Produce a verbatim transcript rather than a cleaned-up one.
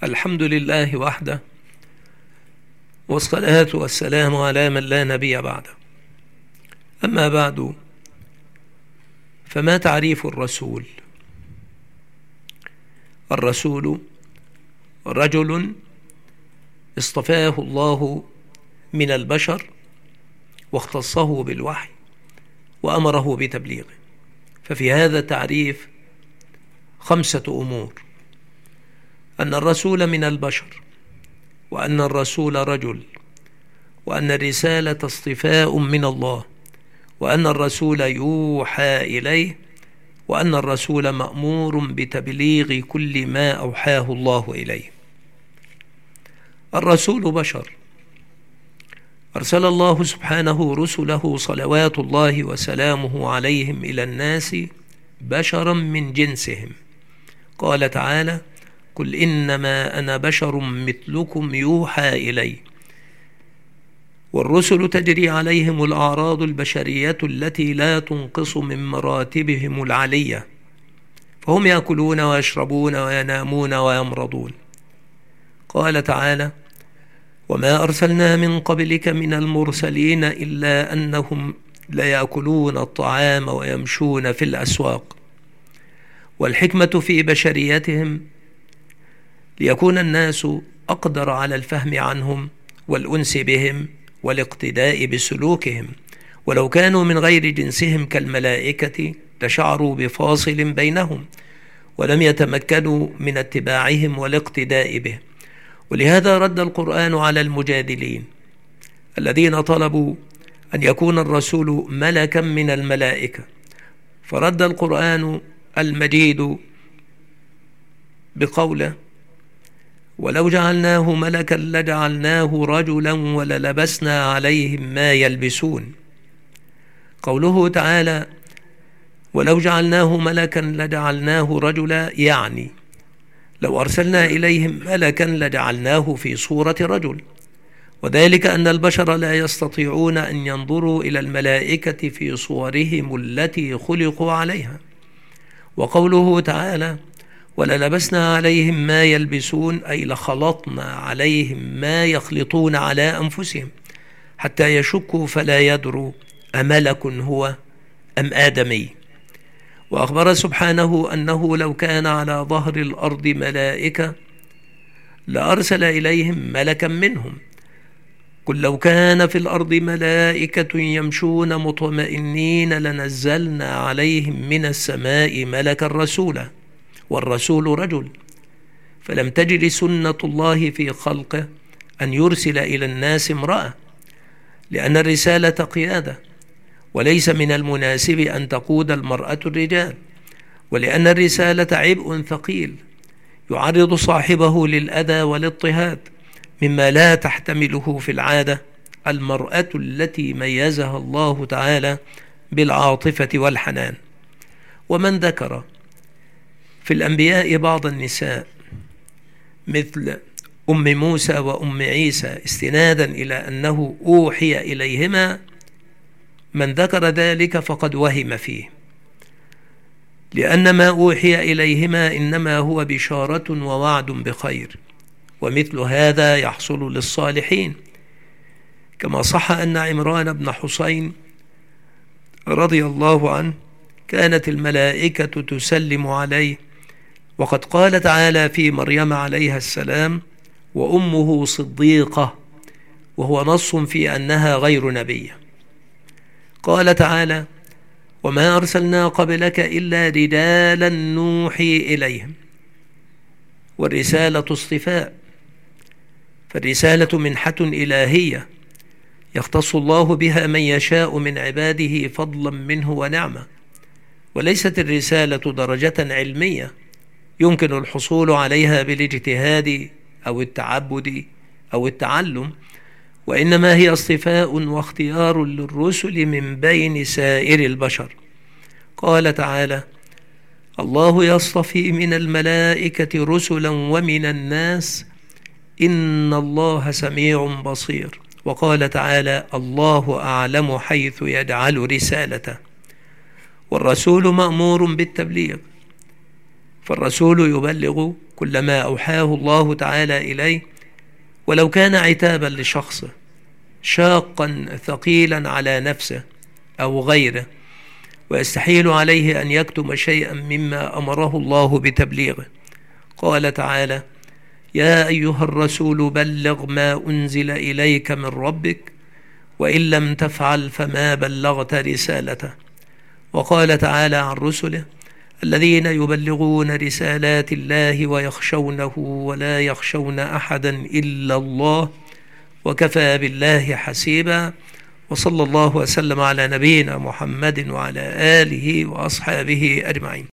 الحمد لله وحده، والصلاة والسلام على من لا نبي بعده. أما بعد، فما تعريف الرسول؟ الرسول رجل اصطفاه الله من البشر واختصه بالوحي وأمره بتبليغه. ففي هذا التعريف خمسة أمور: أن الرسول من البشر، وأن الرسول رجل، وأن الرسالة اصطفاء من الله، وأن الرسول يوحى إليه، وأن الرسول مأمور بتبليغ كل ما أوحاه الله إليه. الرسول بشر، أرسل الله سبحانه رسله صلوات الله وسلامه عليهم إلى الناس بشرا من جنسهم. قال تعالى: قل إنما أنا بشر مثلكم يوحى إلي. والرسل تجري عليهم الأعراض البشرية التي لا تنقص من مراتبهم العلية، فهم يأكلون ويشربون وينامون ويمرضون. قال تعالى: وما أرسلنا من قبلك من المرسلين إلا أنهم ليأكلون الطعام ويمشون في الأسواق. والحكمة في بشريتهم ليكون الناس أقدر على الفهم عنهم والأنس بهم والاقتداء بسلوكهم، ولو كانوا من غير جنسهم كالملائكة لشعروا بفاصل بينهم ولم يتمكنوا من اتباعهم والاقتداء به. ولهذا رد القرآن على المجادلين الذين طلبوا أن يكون الرسول ملكا من الملائكة، فرد القرآن المجيد بقوله: ولو جعلناه ملكا لجعلناه رجلا وللبسنا عليهم ما يلبسون. قوله تعالى: ولو جعلناه ملكا لجعلناه رجلا، يعني لو أرسلنا إليهم ملكا لجعلناه في صورة رجل، وذلك أن البشر لا يستطيعون أن ينظروا إلى الملائكة في صورهم التي خلقوا عليها. وقوله تعالى: وللبسنا عليهم ما يلبسون، أي لخلطنا عليهم ما يخلطون على أنفسهم حتى يشكوا فلا يدروا أملك هو أم آدمي. وأخبر سبحانه أنه لو كان على ظهر الأرض ملائكة لأرسل إليهم ملكا منهم. قل لو كان في الأرض ملائكة يمشون مطمئنين لنزلنا عليهم من السماء ملكا رسولا. والرسول رجل، فلم تجد سنة الله في خلقه أن يرسل إلى الناس امرأة، لأن الرسالة قيادة، وليس من المناسب أن تقود المرأة الرجال، ولأن الرسالة عبء ثقيل يعرض صاحبه للأذى والاضطهاد مما لا تحتمله في العادة المرأة التي ميزها الله تعالى بالعاطفة والحنان. ومن ذكر في الأنبياء بعض النساء مثل أم موسى وأم عيسى استنادا إلى أنه أوحي إليهما، من ذكر ذلك فقد وهم فيه، لأن ما أوحي إليهما إنما هو بشارة ووعد بخير، ومثل هذا يحصل للصالحين، كما صح أن عمران بن حسين رضي الله عنه كانت الملائكة تسلم عليه، وقد قال تعالى في مريم عليها السلام: وأمه صديقة، وهو نص في أنها غير نبية. قال تعالى: وما أرسلنا قبلك إلا رجالا نوحي إليهم. والرسالة اصطفاء، فالرسالة منحة إلهية يختص الله بها من يشاء من عباده فضلا منه ونعمة، وليست الرسالة درجة علمية يمكن الحصول عليها بالاجتهاد أو التعبد أو التعلم، وإنما هي اصطفاء واختيار للرسل من بين سائر البشر. قال تعالى: الله يصطفي من الملائكة رسلا ومن الناس إن الله سميع بصير. وقال تعالى: الله أعلم حيث يجعل رسالته. والرسول مأمور بالتبليغ، فالرسول يبلغ كلما أوحاه الله تعالى إليه، ولو كان عتابا لشخصه شاقا ثقيلا على نفسه أو غيره، ويستحيل عليه أن يكتم شيئا مما أمره الله بتبليغه. قال تعالى: يا أيها الرسول بلغ ما أنزل إليك من ربك وإن لم تفعل فما بلغت رسالته. وقال تعالى عن رسله: الذين يبلغون رسالات الله ويخشونه ولا يخشون أحدا إلا الله وكفى بالله حسيبا. وصلى الله وسلم على نبينا محمد وعلى آله وأصحابه أجمعين.